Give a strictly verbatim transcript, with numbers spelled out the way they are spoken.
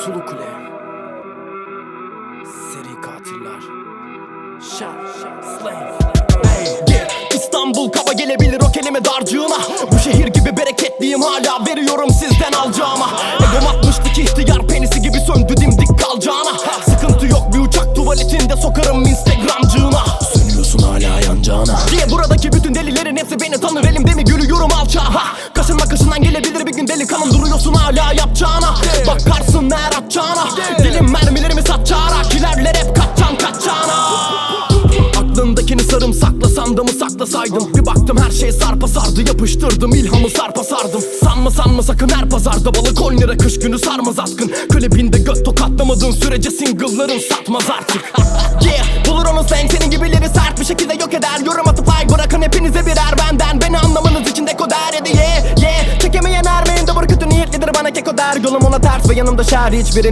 Sulu Kule, seri katiller, Şah, Slave. Yeah. İstanbul kaba gelebilir o kelime darcığına. Bu şehir gibi bereketliyim, hala veriyorum sizden alacağıma. Egom atmıştı ki ihtiyar penisi gibi söndü dimdik kalacağına. Sıkıntı yok, bir uçak tuvaletinde sokarım instagramcığına. Sönüyorsun hala yanacağına diye buradaki bütün delilerin hepsi beni tanır, elimde mi gülüyorum alçağa. Kaşınma kaşından gelebilir bir gün delikanım, duruyorsun hala yapacağına. Bakarsın eğer atacağına, dilim mermilerimi satacağına. Kilerler hep kaçcan kaçacağına. Aklındakini sarımsakla sandığımı saklasaydım. Bir baktım her şey sarpa sardı, yapıştırdım ilhamı sarpa sardım. Sanma sanma sakın her pazarda balık on lira, kış günü sarmaz atkın. Klibinde göt tokatlamadığın sürece single'ların satmaz artık. Yeah, bulur onu slang, senin gibileri sert bir şekilde yok eder. Yorum atıp like bırakın hepinize birer benden. Beni anlamanız için dekoder yedi yeah yeah. Çekemeyen ermeyin de bu kötü niyetlidir bana keko der. Yolum ona ters ve yanımda şer hiçbiri